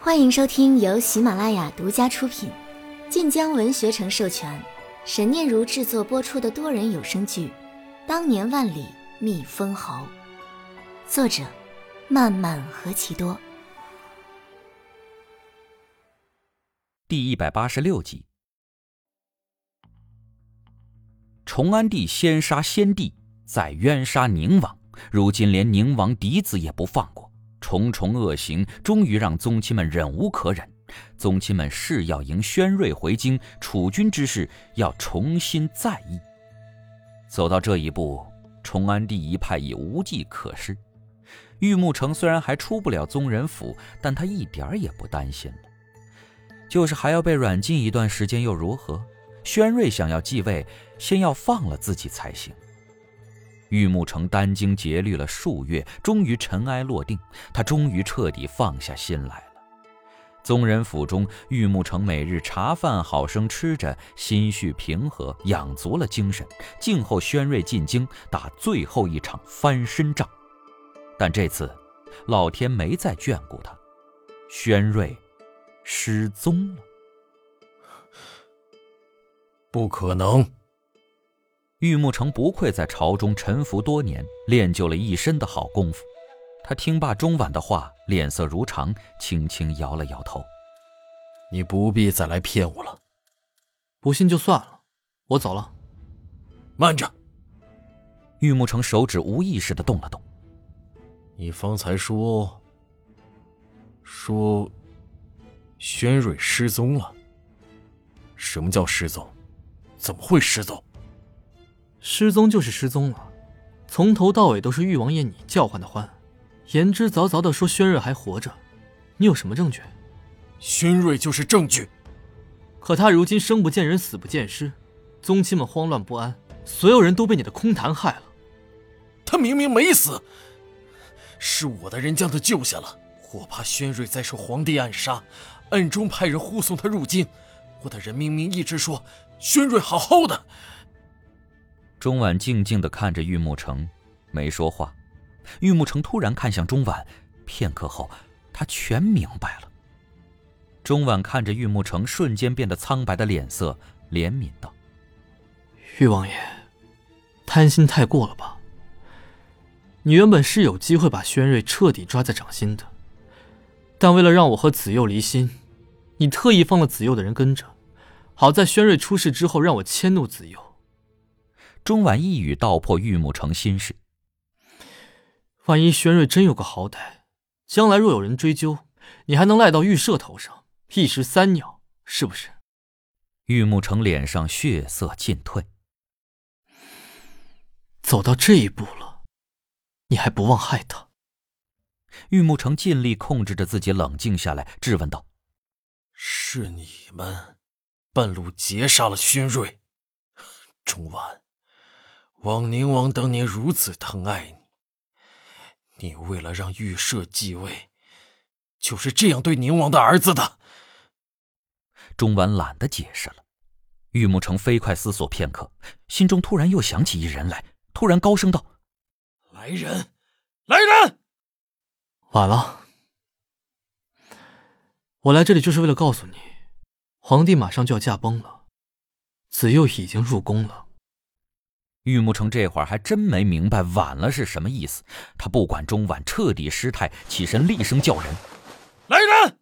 欢迎收听由喜马拉雅独家出品，晋江文学城授权，沈念如制作播出的多人有声剧《当年万里觅封侯》，作者漫漫何其多。 第186集。崇安帝先杀先帝，再冤杀宁王，如今连宁王嫡子也不放过，重重恶行终于让宗亲们忍无可忍。宗亲们誓要迎宣瑞回京，储君之事要重新再议。走到这一步，崇安帝一派已无计可施。玉木城虽然还出不了宗人府，但他一点也不担心了。就是还要被软禁一段时间又如何？宣瑞想要继位，先要放了自己才行。玉木城殚精竭虑了数月，终于尘埃落定，他终于彻底放下心来了。宗人府中，玉木城每日茶饭好生吃着，心绪平和，养足了精神，静候宣瑞进京打最后一场翻身仗。但这次老天没再眷顾他，宣瑞失踪了。 不可能！ 玉木城不愧在朝中沉浮多年，练就了一身的好功夫。他听罢钟婉的话，脸色如常，轻轻摇了摇头。 你不必再来骗我了。 不信就算了，我走了。 慢着！ 玉木城手指无意识地动了动。 你方才说宣瑞失踪了。什么叫失踪？怎么会失踪？ 失踪就是失踪了，从头到尾都是玉王爷你叫唤的唤，言之凿凿地说宣瑞还活着，你有什么证据？ 宣瑞就是证据。 可他如今生不见人死不见尸，宗亲们慌乱不安，所有人都被你的空谈害了。 他明明没死，是我的人将他救下了。我怕宣瑞再受皇帝暗杀，暗中派人护送他入京。我的人明明一直说宣瑞好好的。 钟婉静静地看着玉木城，没说话。玉木城突然看向钟婉，片刻后他全明白了。钟婉看着玉木城瞬间变得苍白的脸色，怜悯道： 玉王爷贪心太过了吧，你原本是有机会把宣瑞彻底抓在掌心的，但为了让我和子佑离心，你特意放了子佑的人跟着，好在宣瑞出事之后让我迁怒子佑。 钟婉一语道破玉木城心事。 万一宣瑞真有个好歹，将来若有人追究，你还能赖到玉社头上，一石三鸟，是不是？ 玉木城脸上血色尽退。 走到这一步了，你还不忘害他？ 玉木城尽力控制着自己冷静下来，质问道： 是你们半路截杀了宣瑞。钟婉，王宁王当年如此疼爱你，你为了让玉社继位，就是这样对宁王的儿子的。 钟婉懒得解释了。玉木城飞快思索片刻，心中突然又想起一人来，突然高声道： 来人，来人！ 晚了，我来这里就是为了告诉你，皇帝马上就要驾崩了，子佑已经入宫了。 玉木城这会儿还真没明白晚了是什么意思，他不管钟婉彻底失态，起身厉声叫人： 来人！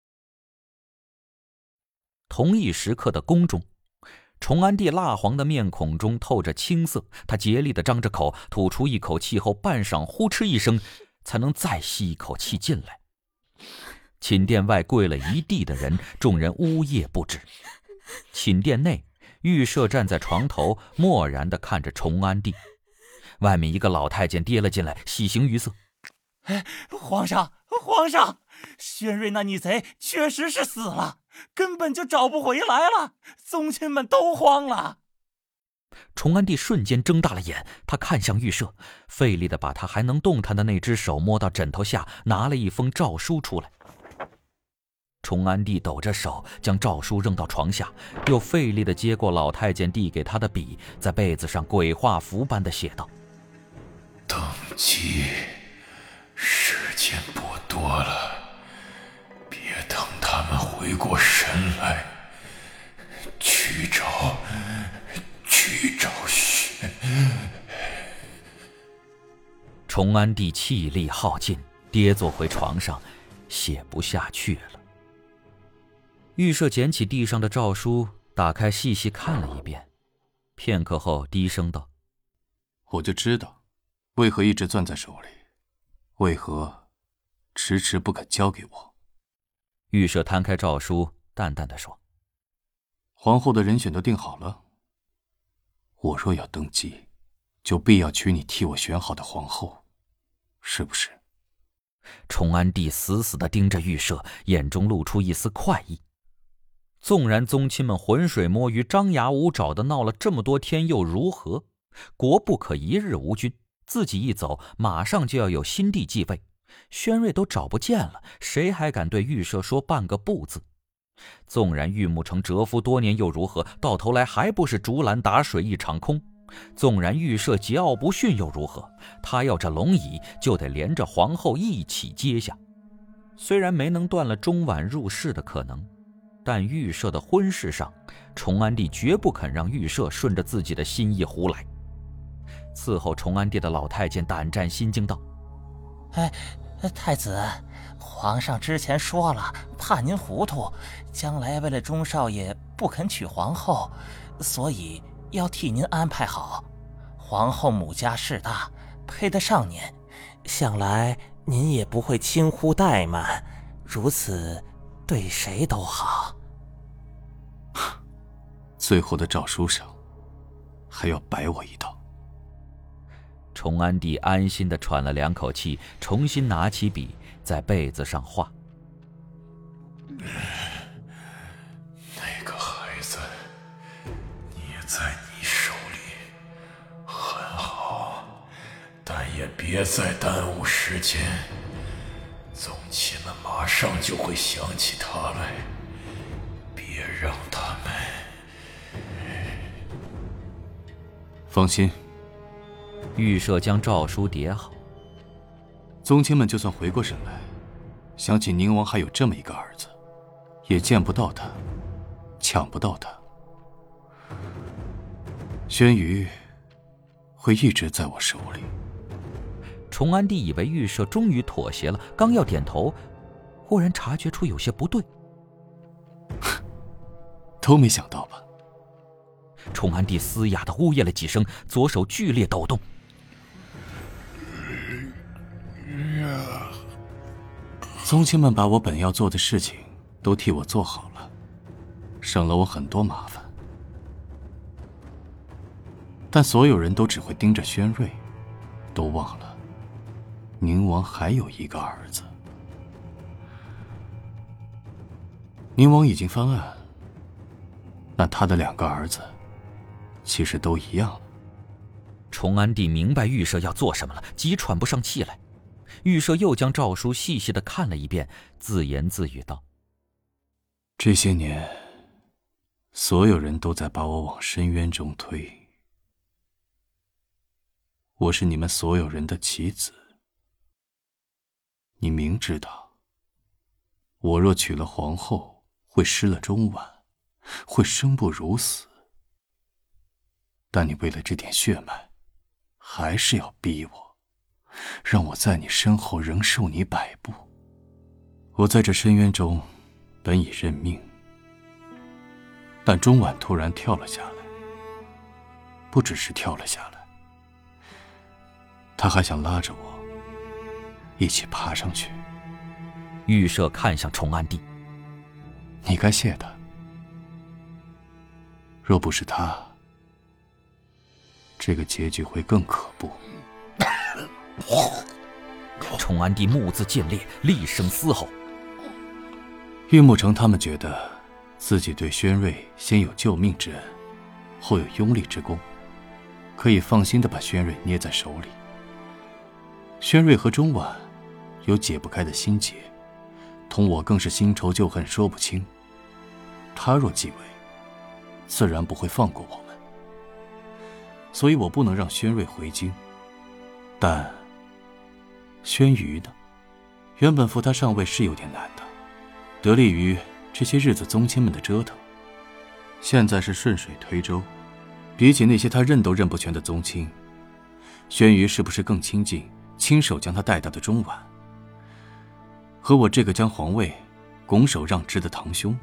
同一时刻的宫中，崇安帝蜡黄的面孔中透着青色，他竭力地张着口，吐出一口气后半晌呼哧一声，才能再吸一口气进来。寝殿外跪了一地的人，众人呜咽不止。寝殿内，玉社站在床头，漠然地看着崇安帝。外面一个老太监跌了进来，喜形于色： 皇上，宣瑞那逆贼确实是死了，根本就找不回来了，宗亲们都慌了。 崇安帝瞬间睁大了眼，他看向玉社，费力地把他还能动弹的那只手摸到枕头下，拿了一封诏书出来。崇安帝抖着手将诏书扔到床下，又费力地接过老太监递给他的笔，在被子上鬼画符般地写道： 登基时间不多了，别等回过神来，去找轩。 崇安帝气力耗尽，跌坐回床上，写不下去了。玉舍捡起地上的诏书，打开细细看了一遍，片刻后低声道：“ 我就知道，为何一直攥在手里，为何迟迟不肯交给我。” 玉舍摊开诏书，淡淡的说：“ 皇后的人选都定好了。我若要登基，就必要娶你替我选好的皇后，是不是？” 崇安帝死死地盯着玉舍，眼中露出一丝快意。纵然宗亲们浑水摸鱼、张牙舞爪的闹了这么多天又如何？国不可一日无君，自己一走，马上就要有新帝继位，宣瑞都找不见了，谁还敢对玉舍说半个不字？纵然玉木城蛰伏多年又如何？到头来还不是竹篮打水一场空。纵然玉舍桀骜不驯又如何？他要这龙椅，就得连着皇后一起接下。虽然没能断了中婉入世的可能，但玉舍的婚事上，崇安帝绝不肯让玉舍顺着自己的心意胡来。伺候崇安帝的老太监胆战心惊道：“ 太子，皇上之前说了，怕您糊涂，将来为了钟少爷不肯娶皇后，所以要替您安排好。皇后母家势大，配得上您，想来您也不会轻忽怠慢，如此对谁都好。” 最后的诏书上还要摆我一道。 崇安帝安心地喘了两口气，重新拿起笔在被子上画。 那个孩子捏在你手里很好，但也别再耽误时间，宗亲们马上就会想起他来，别让他们…… 放心。 玉舍将诏书叠好。 宗亲们就算回过神来，想起宁王还有这么一个儿子，也见不到他，抢不到他。轩辕会一直在我手里。 崇安帝以为玉舍终于妥协了，刚要点头，忽然察觉出有些不对。 都没想到吧？ 崇安帝嘶哑地呜咽了几声，左手剧烈抖动。 宗亲们把我本要做的事情都替我做好了，省了我很多麻烦。但所有人都只会盯着宣瑞，都忘了宁王还有一个儿子。宁王已经翻案，那他的两个儿子其实都一样。 崇安帝明白玉舍要做什么了，急喘不上气来。玉舍又将诏书细细地看了一遍，自言自语道：“ 这些年，所有人都在把我往深渊中推。我是你们所有人的棋子。你明知道，我若娶了皇后，会失了钟婉，会生不如死。但你为了这点血脉，还是要逼我，让我在你身后仍受你摆布。我在这深渊中本已认命，但钟婉突然跳了下来，不只是跳了下来，他还想拉着我一起爬上去。 玉舍看向崇安帝：“ 你该谢他。若不是他，这个结局会更可怖。” 崇安帝目眦尽裂，厉声嘶吼。 玉木城他们觉得自己对宣瑞先有救命之恩，后有拥立之功，可以放心地把宣瑞捏在手里。宣瑞和钟婉有解不开的心结，同我更是新仇旧恨说不清。他若继位，自然不会放过我们，所以我不能让宣瑞回京。但宣辕呢？原本扶他上位是有点难的，得力于这些日子宗亲们的折腾，现在是顺水推舟。比起那些他认都认不全的宗亲，轩辕是不是更亲近亲手将他带大的钟婉，和我这个将皇位拱手让之的堂兄？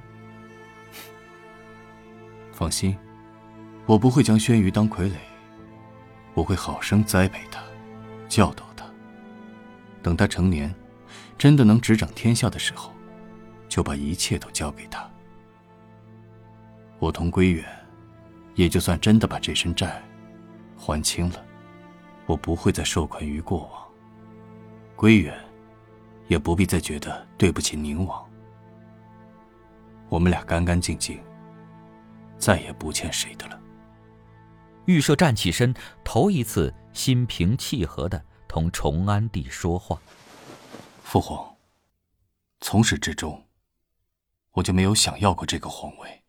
放心，我不会将轩辕当傀儡，我会好生栽培他，教导他。等他成年，真的能执掌天下的时候，就把一切都交给他。我同归远，也就算真的把这身债还清了，我不会再受困于过往。归远也不必再觉得对不起宁王。我们俩干干净净，再也不欠谁的了。 玉舍站起身，头一次心平气和地同崇安帝说话。 父皇，从始至终，我就没有想要过这个皇位。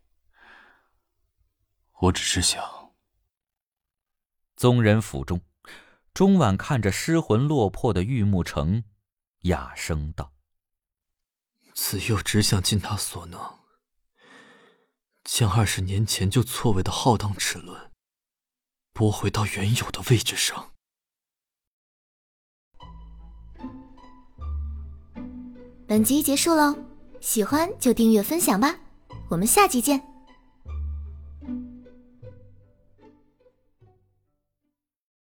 我只是想…… 宗人府中，钟婉看着失魂落魄的玉木城，哑声道：“ 子幼只想尽他所能，将20年前就错位的浩荡齿轮拨回到原有的位置上。” 本集结束喽，喜欢就订阅分享吧，我们下集见。